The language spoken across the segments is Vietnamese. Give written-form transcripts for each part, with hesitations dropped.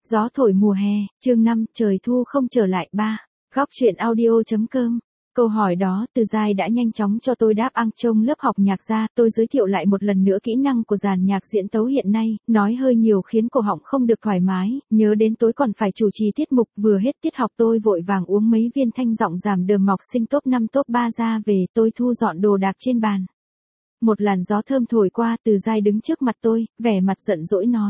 Gió thổi mùa hè, chương 5, trời thu không trở lại 3. Góc truyện audio.com. Câu hỏi đó, Từ Giai đã nhanh chóng cho tôi đáp ăn trong lớp học nhạc ra, tôi giới thiệu lại một lần nữa kỹ năng của dàn nhạc diễn tấu hiện nay, nói hơi nhiều khiến cổ họng không được thoải mái, nhớ đến tối còn phải chủ trì tiết mục, vừa hết tiết học tôi vội vàng uống mấy viên thanh giọng giảm đờm học sinh top 5 top 3 ra về, tôi thu dọn đồ đạc trên bàn. Một làn gió thơm thổi qua, Từ Giai đứng trước mặt tôi, vẻ mặt giận dỗi nói.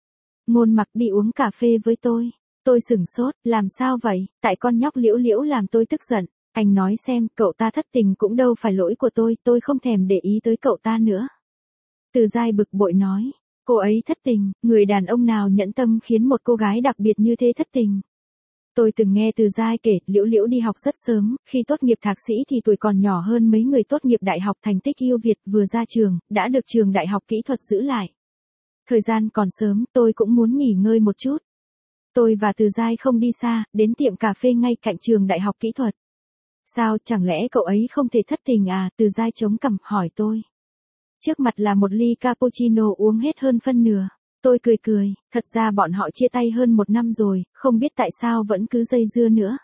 Ngôn Mặc đi uống cà phê với tôi. Tôi sửng sốt, làm sao vậy, tại con nhóc Liễu Liễu làm tôi tức giận. Anh nói xem, cậu ta thất tình cũng đâu phải lỗi của tôi không thèm để ý tới cậu ta nữa. Từ Giai bực bội nói, cô ấy thất tình, người đàn ông nào nhẫn tâm khiến một cô gái đặc biệt như thế thất tình. Tôi từng nghe Từ Giai kể, Liễu Liễu đi học rất sớm, khi tốt nghiệp thạc sĩ thì tuổi còn nhỏ hơn mấy người tốt nghiệp đại học thành tích ưu việt, vừa ra trường, đã được trường đại học kỹ thuật giữ lại. Thời gian còn sớm, tôi cũng muốn nghỉ ngơi một chút. Tôi và Từ Giai không đi xa, đến tiệm cà phê ngay cạnh trường đại học kỹ thuật. Sao, chẳng lẽ cậu ấy không thể thất tình à? Từ Giai chống cằm hỏi tôi. Trước mặt là một ly cappuccino uống hết hơn phân nửa. Tôi cười, thật ra bọn họ chia tay hơn 1 năm rồi, không biết tại sao vẫn cứ dây dưa nữa.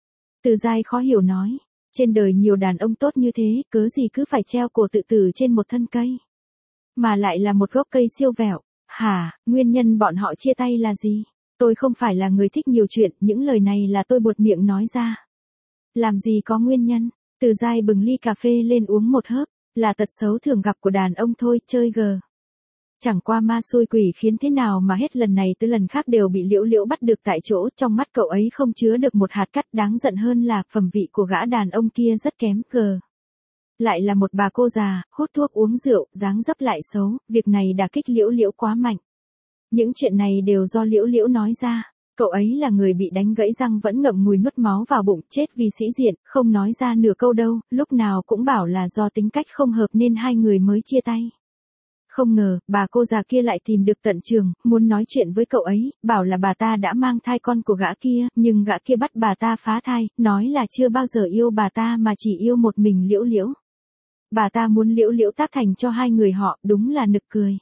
Từ Giai khó hiểu nói, trên đời nhiều đàn ông tốt như thế, cớ gì cứ phải treo cổ tự tử trên một thân cây. Mà lại là một gốc cây siêu vẹo. Hả, nguyên nhân bọn họ chia tay là gì? Tôi không phải là người thích nhiều chuyện, những lời này là tôi buột miệng nói ra. Làm gì có nguyên nhân? Từ Giai bừng ly cà phê lên uống một hớp, là tật xấu thường gặp của đàn ông thôi, chơi gờ. Chẳng qua ma xui quỷ khiến thế nào mà hết lần này tới lần khác đều bị Liễu Liễu bắt được tại chỗ, trong mắt cậu ấy không chứa được một hạt cát, đáng giận hơn là phẩm vị của gã đàn ông kia rất kém gờ. Lại là một bà cô già, hút thuốc uống rượu, dáng dấp lại xấu, việc này đả kích Liễu Liễu quá mạnh. Những chuyện này đều do Liễu Liễu nói ra, cậu ấy là người bị đánh gãy răng vẫn ngậm ngùi nuốt máu vào bụng, chết vì sĩ diện, không nói ra nửa câu đâu, lúc nào cũng bảo là do tính cách không hợp nên hai người mới chia tay. Không ngờ, bà cô già kia lại tìm được tận trường, muốn nói chuyện với cậu ấy, bảo là bà ta đã mang thai con của gã kia, nhưng gã kia bắt bà ta phá thai, nói là chưa bao giờ yêu bà ta mà chỉ yêu một mình Liễu Liễu. Bà ta muốn Liễu Liễu tác thành cho hai người họ, đúng là nực cười.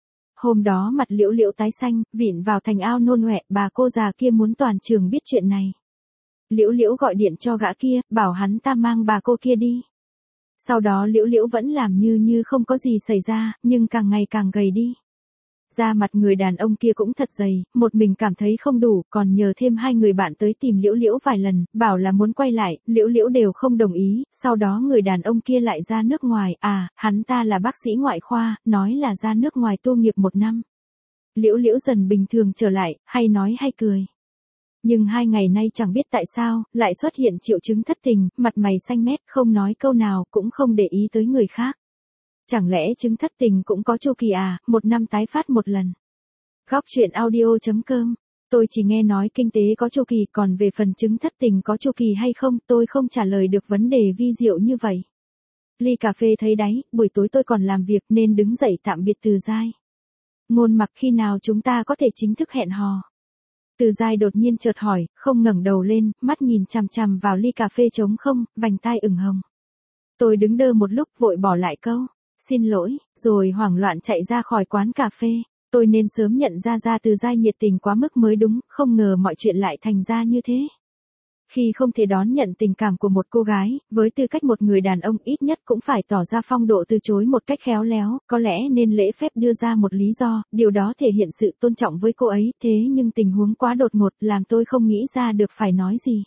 Hôm đó mặt Liễu Liễu tái xanh, vịn vào thành ao nôn ọe, bà cô già kia muốn toàn trường biết chuyện này. Liễu Liễu gọi điện cho gã kia, bảo hắn ta mang bà cô kia đi. Sau đó Liễu Liễu vẫn làm như không có gì xảy ra, nhưng càng ngày càng gầy đi. Da mặt người đàn ông kia cũng thật dày, một mình cảm thấy không đủ, còn nhờ thêm 2 người bạn tới tìm Liễu Liễu vài lần, bảo là muốn quay lại, Liễu Liễu đều không đồng ý, sau đó người đàn ông kia lại ra nước ngoài, hắn ta là bác sĩ ngoại khoa, nói là ra nước ngoài tu nghiệp 1 năm. Liễu Liễu dần bình thường trở lại, hay nói hay cười. Nhưng 2 ngày nay chẳng biết tại sao, lại xuất hiện triệu chứng thất tình, mặt mày xanh mét, không nói câu nào, cũng không để ý tới người khác. Chẳng lẽ chứng thất tình cũng có chu kỳ à, 1 năm tái phát 1 lần. Góc truyện audio.com. Tôi chỉ nghe nói kinh tế có chu kỳ, còn về phần chứng thất tình có chu kỳ hay không, tôi không trả lời được vấn đề vi diệu như vậy. Ly cà phê thấy đáy, buổi tối tôi còn làm việc nên đứng dậy tạm biệt Từ Giai. Ngôn Mặc, khi nào chúng ta có thể chính thức hẹn hò? Từ Giai đột nhiên chợt hỏi, không ngẩng đầu lên, mắt nhìn chằm chằm vào ly cà phê trống không, vành tai ửng hồng. Tôi đứng đơ một lúc vội bỏ lại câu, xin lỗi, rồi hoảng loạn chạy ra khỏi quán cà phê. Tôi nên sớm nhận ra Từ Giai nhiệt tình quá mức mới đúng, không ngờ mọi chuyện lại thành ra như thế. Khi không thể đón nhận tình cảm của một cô gái, với tư cách một người đàn ông ít nhất cũng phải tỏ ra phong độ từ chối một cách khéo léo, có lẽ nên lễ phép đưa ra một lý do, điều đó thể hiện sự tôn trọng với cô ấy, thế nhưng tình huống quá đột ngột làm tôi không nghĩ ra được phải nói gì.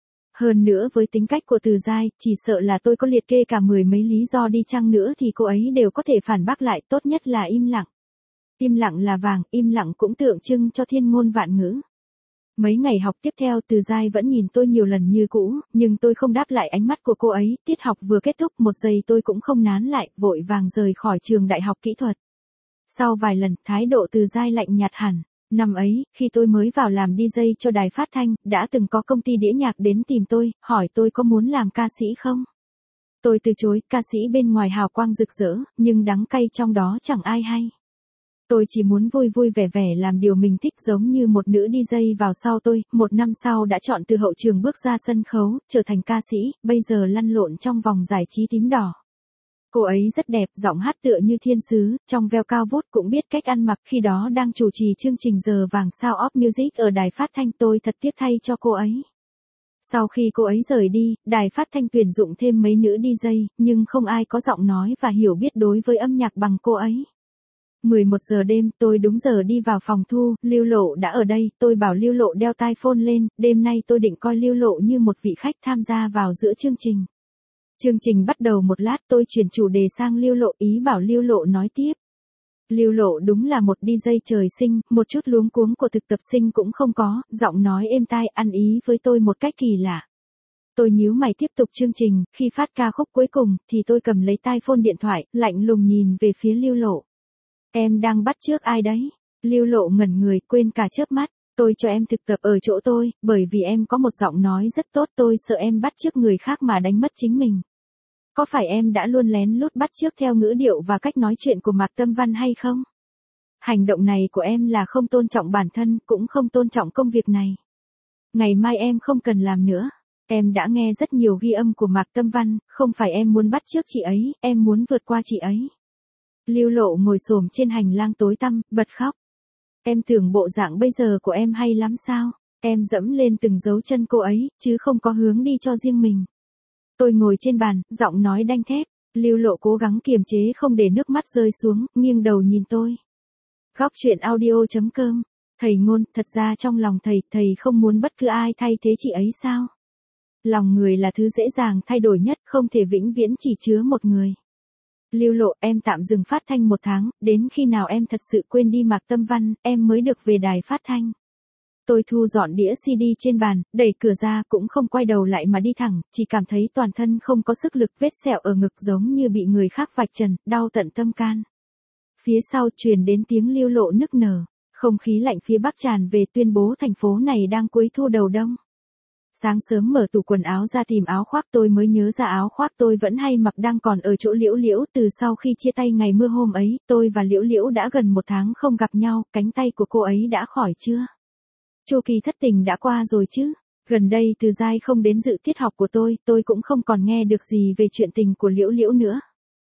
Hơn nữa với tính cách của Từ Giai, chỉ sợ là tôi có liệt kê cả 10 mấy lý do đi chăng nữa thì cô ấy đều có thể phản bác lại, tốt nhất là im lặng. Im lặng là vàng, im lặng cũng tượng trưng cho thiên ngôn vạn ngữ. Mấy ngày học tiếp theo Từ Giai vẫn nhìn tôi nhiều lần như cũ, nhưng tôi không đáp lại ánh mắt của cô ấy, tiết học vừa kết thúc 1 giây tôi cũng không nán lại, vội vàng rời khỏi trường đại học kỹ thuật. Sau vài lần, thái độ Từ Giai lạnh nhạt hẳn. Năm ấy, khi tôi mới vào làm DJ cho đài phát thanh, đã từng có công ty đĩa nhạc đến tìm tôi, hỏi tôi có muốn làm ca sĩ không? Tôi từ chối, ca sĩ bên ngoài hào quang rực rỡ, nhưng đắng cay trong đó chẳng ai hay. Tôi chỉ muốn vui vui vẻ vẻ làm điều mình thích, giống như một nữ DJ vào sau tôi, 1 năm sau đã chọn từ hậu trường bước ra sân khấu, trở thành ca sĩ, bây giờ lăn lộn trong vòng giải trí tím đỏ. Cô ấy rất đẹp, giọng hát tựa như thiên sứ, trong veo cao vút, cũng biết cách ăn mặc. Khi đó đang chủ trì chương trình giờ vàng Sound of Music ở đài phát thanh, tôi thật tiếc thay cho cô ấy. Sau khi cô ấy rời đi, đài phát thanh tuyển dụng thêm mấy nữ DJ, nhưng không ai có giọng nói và hiểu biết đối với âm nhạc bằng cô ấy. 11 giờ đêm, tôi đúng giờ đi vào phòng thu, Lưu Lộ đã ở đây, tôi bảo Lưu Lộ đeo tai phone lên, đêm nay tôi định coi Lưu Lộ như một vị khách tham gia vào giữa chương trình. Chương trình bắt đầu một lát, tôi chuyển chủ đề sang Lưu Lộ, ý bảo Lưu Lộ nói tiếp. Lưu Lộ đúng là một DJ trời sinh, một chút luống cuống của thực tập sinh cũng không có, giọng nói êm tai, ăn ý với tôi một cách kỳ lạ. Tôi nhíu mày tiếp tục chương trình, khi phát ca khúc cuối cùng, thì tôi cầm lấy tai phone điện thoại, lạnh lùng nhìn về phía Lưu Lộ. Em đang bắt chước ai đấy? Lưu Lộ ngẩn người, quên cả chớp mắt. Tôi cho em thực tập ở chỗ tôi, bởi vì em có một giọng nói rất tốt, tôi sợ em bắt chước người khác mà đánh mất chính mình. Có phải em đã luôn lén lút bắt chước theo ngữ điệu và cách nói chuyện của Mạc Tâm Văn hay không? Hành động này của em là không tôn trọng bản thân, cũng không tôn trọng công việc này. Ngày mai em không cần làm nữa. Em đã nghe rất nhiều ghi âm của Mạc Tâm Văn, không phải em muốn bắt chước chị ấy, em muốn vượt qua chị ấy. Lưu Lộ ngồi xổm trên hành lang tối tăm, bật khóc. Em tưởng bộ dạng bây giờ của em hay lắm sao? Em dẫm lên từng dấu chân cô ấy, chứ không có hướng đi cho riêng mình. Tôi ngồi trên bàn, giọng nói đanh thép. Lưu Lộ cố gắng kiềm chế không để nước mắt rơi xuống, nghiêng đầu nhìn tôi. Góc chuyện audio.com. Thầy Ngôn, thật ra trong lòng thầy không muốn bất cứ ai thay thế chị ấy sao? Lòng người là thứ dễ dàng thay đổi nhất, không thể vĩnh viễn chỉ chứa một người. Lưu Lộ, em tạm dừng phát thanh 1 tháng, đến khi nào em thật sự quên đi Mạc Tâm Văn, em mới được về đài phát thanh. Tôi thu dọn đĩa CD trên bàn, đẩy cửa ra, cũng không quay đầu lại mà đi thẳng, chỉ cảm thấy toàn thân không có sức lực, vết sẹo ở ngực giống như bị người khác vạch trần, đau tận tâm can. Phía sau truyền đến tiếng Lưu Lộ nức nở, không khí lạnh phía Bắc tràn về, tuyên bố thành phố này đang cuối thu đầu đông. Sáng sớm mở tủ quần áo ra tìm áo khoác, tôi mới nhớ ra áo khoác tôi vẫn hay mặc đang còn ở chỗ Liễu Liễu. Từ sau khi chia tay ngày mưa hôm ấy, tôi và Liễu Liễu đã gần 1 tháng không gặp nhau, cánh tay của cô ấy đã khỏi chưa? Chu kỳ thất tình đã qua rồi chứ? Gần đây Từ Giai không đến dự tiết học của tôi cũng không còn nghe được gì về chuyện tình của Liễu Liễu nữa.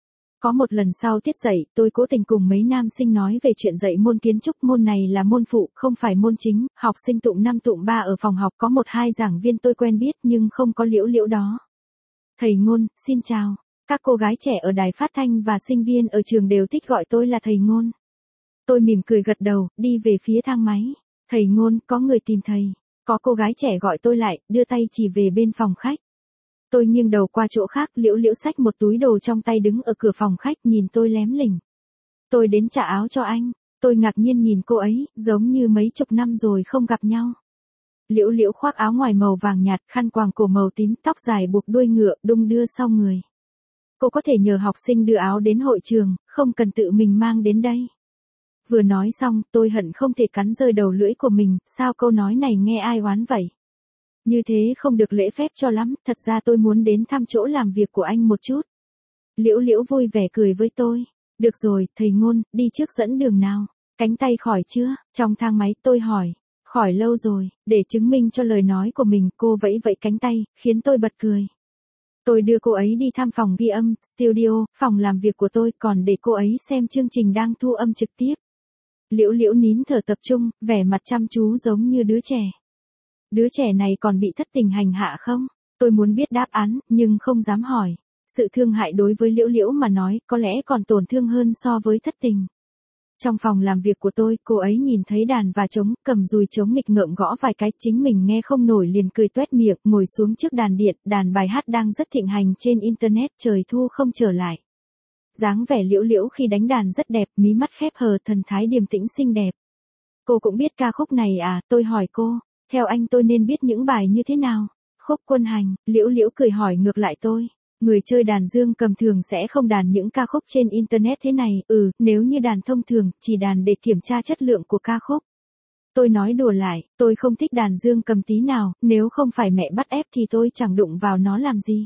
Có một lần sau tiết dạy, tôi cố tình cùng mấy nam sinh nói về chuyện dạy môn kiến trúc, môn này là môn phụ, không phải môn chính, học sinh tụng 5 tụng 3 ở phòng học, có 1-2 giảng viên tôi quen biết nhưng không có Liễu Liễu đó. Thầy Ngôn, xin chào. Các cô gái trẻ ở đài phát thanh và sinh viên ở trường đều thích gọi tôi là thầy Ngôn. Tôi mỉm cười gật đầu, đi về phía thang máy. Thầy Ngôn, có người tìm thầy. Có cô gái trẻ gọi tôi lại, đưa tay chỉ về bên phòng khách. Tôi nghiêng đầu qua chỗ khác, Liễu Liễu xách một túi đồ trong tay đứng ở cửa phòng khách, nhìn tôi lém lỉnh. Tôi đến trả áo cho anh. Tôi ngạc nhiên nhìn cô ấy, giống như mấy chục năm rồi không gặp nhau. Liễu Liễu khoác áo ngoài màu vàng nhạt, khăn quàng cổ màu tím, tóc dài buộc đuôi ngựa, đung đưa sau người. Cô có thể nhờ học sinh đưa áo đến hội trường, không cần tự mình mang đến đây. Vừa nói xong, tôi hận không thể cắn rơi đầu lưỡi của mình, sao câu nói này nghe ai oán vậy? Như thế không được lễ phép cho lắm, thật ra tôi muốn đến thăm chỗ làm việc của anh một chút. Liễu Liễu vui vẻ cười với tôi. Được rồi, thầy Ngôn, đi trước dẫn đường nào. Cánh tay khỏi chưa? Trong thang máy tôi hỏi. Khỏi lâu rồi, để chứng minh cho lời nói của mình, cô vẫy vẫy cánh tay, khiến tôi bật cười. Tôi đưa cô ấy đi thăm phòng ghi âm, studio, phòng làm việc của tôi, còn để cô ấy xem chương trình đang thu âm trực tiếp. Liễu Liễu nín thở tập trung, vẻ mặt chăm chú giống như đứa trẻ. Đứa trẻ này còn bị thất tình hành hạ không? Tôi muốn biết đáp án, nhưng không dám hỏi. Sự thương hại đối với Liễu Liễu mà nói, có lẽ còn tổn thương hơn so với thất tình. Trong phòng làm việc của tôi, cô ấy nhìn thấy đàn và trống, cầm dùi trống nghịch ngợm gõ vài cái, chính mình nghe không nổi liền cười toét miệng, ngồi xuống trước đàn điện, đàn bài hát đang rất thịnh hành trên internet, trời thu không trở lại. Dáng vẻ Liễu Liễu khi đánh đàn rất đẹp, mí mắt khép hờ, thần thái điềm tĩnh xinh đẹp. Cô cũng biết ca khúc này à? Tôi hỏi cô. Theo anh tôi nên biết những bài như thế nào? Khúc Quân Hành. Liễu Liễu cười hỏi ngược lại tôi. Người chơi đàn dương cầm thường sẽ không đàn những ca khúc trên internet thế này, nếu như đàn thông thường, chỉ đàn để kiểm tra chất lượng của ca khúc. Tôi nói đùa lại, tôi không thích đàn dương cầm tí nào, nếu không phải mẹ bắt ép thì tôi chẳng đụng vào nó làm gì.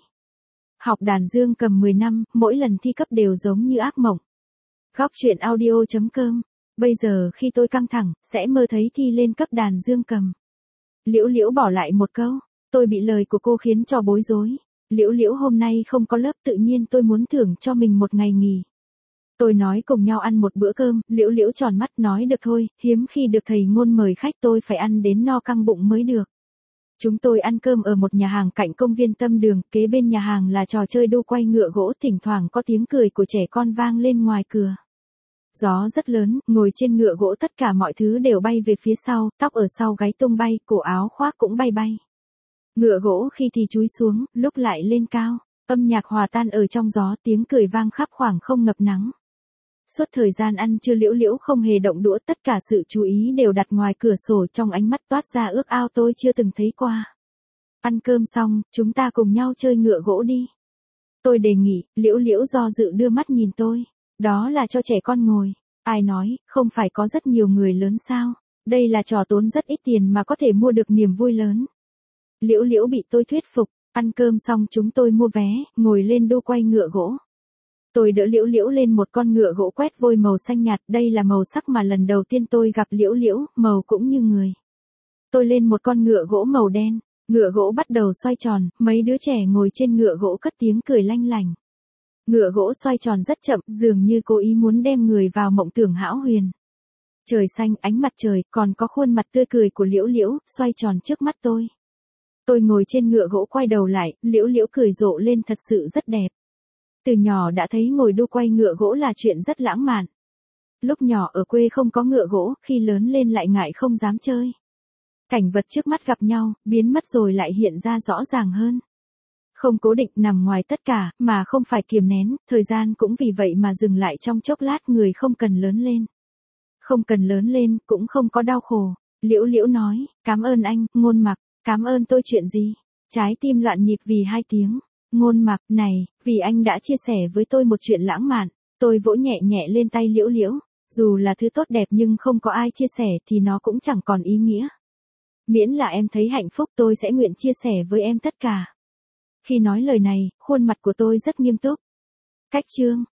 Học đàn dương cầm 10 năm, mỗi lần thi cấp đều giống như ác mộng. Góc chuyện audio.com. Bây giờ khi tôi căng thẳng, sẽ mơ thấy thi lên cấp đàn dương cầm. Liễu Liễu bỏ lại một câu. Tôi bị lời của cô khiến cho bối rối. Liễu Liễu hôm nay không có lớp tự nhiên tôi muốn thưởng cho mình một ngày nghỉ. Tôi nói cùng nhau ăn một bữa cơm, Liễu Liễu tròn mắt nói được thôi, hiếm khi được thầy Ngôn mời khách tôi phải ăn đến no căng bụng mới được. Chúng tôi ăn cơm ở một nhà hàng cạnh công viên Tâm Đường, kế bên nhà hàng là trò chơi đu quay ngựa gỗ, thỉnh thoảng có tiếng cười của trẻ con vang lên ngoài cửa. Gió rất lớn, ngồi trên ngựa gỗ tất cả mọi thứ đều bay về phía sau, tóc ở sau gáy tung bay, cổ áo khoác cũng bay bay. Ngựa gỗ khi thì chúi xuống, lúc lại lên cao, âm nhạc hòa tan ở trong gió, tiếng cười vang khắp khoảng không ngập nắng. Suốt thời gian ăn trưa Liễu Liễu không hề động đũa, tất cả sự chú ý đều đặt ngoài cửa sổ, trong ánh mắt toát ra ước ao tôi chưa từng thấy qua. Ăn cơm xong, chúng ta cùng nhau chơi ngựa gỗ đi. Tôi đề nghị, Liễu Liễu do dự đưa mắt nhìn tôi. Đó là cho trẻ con ngồi. Ai nói, không phải có rất nhiều người lớn sao? Đây là trò tốn rất ít tiền mà có thể mua được niềm vui lớn. Liễu Liễu bị tôi thuyết phục, ăn cơm xong chúng tôi mua vé, ngồi lên đu quay ngựa gỗ. Tôi đỡ Liễu Liễu lên một con ngựa gỗ quét vôi màu xanh nhạt, đây là màu sắc mà lần đầu tiên tôi gặp Liễu Liễu, màu cũng như người. Tôi lên một con ngựa gỗ màu đen, ngựa gỗ bắt đầu xoay tròn, mấy đứa trẻ ngồi trên ngựa gỗ cất tiếng cười lanh lảnh. Ngựa gỗ xoay tròn rất chậm, dường như cố ý muốn đem người vào mộng tưởng hão huyền. Trời xanh, ánh mặt trời, còn có khuôn mặt tươi cười của Liễu Liễu, xoay tròn trước mắt tôi. Tôi ngồi trên ngựa gỗ quay đầu lại, Liễu Liễu cười rộ lên thật sự rất đẹp. Từ nhỏ đã thấy ngồi đu quay ngựa gỗ là chuyện rất lãng mạn. Lúc nhỏ ở quê không có ngựa gỗ, khi lớn lên lại ngại không dám chơi. Cảnh vật trước mắt gặp nhau, biến mất rồi lại hiện ra rõ ràng hơn. Không cố định nằm ngoài tất cả, mà không phải kiềm nén, thời gian cũng vì vậy mà dừng lại trong chốc lát, người không cần lớn lên. Không cần lớn lên, cũng không có đau khổ. Liễu Liễu nói, cảm ơn anh, Ngôn Mặc, cảm ơn tôi chuyện gì? Trái tim loạn nhịp vì 2 tiếng. Ngôn Mặc, này, vì anh đã chia sẻ với tôi một chuyện lãng mạn. Tôi vỗ nhẹ nhẹ lên tay Liễu Liễu. Dù là thứ tốt đẹp nhưng không có ai chia sẻ thì nó cũng chẳng còn ý nghĩa. Miễn là em thấy hạnh phúc tôi sẽ nguyện chia sẻ với em tất cả. Khi nói lời này, khuôn mặt của tôi rất nghiêm túc. Cách chương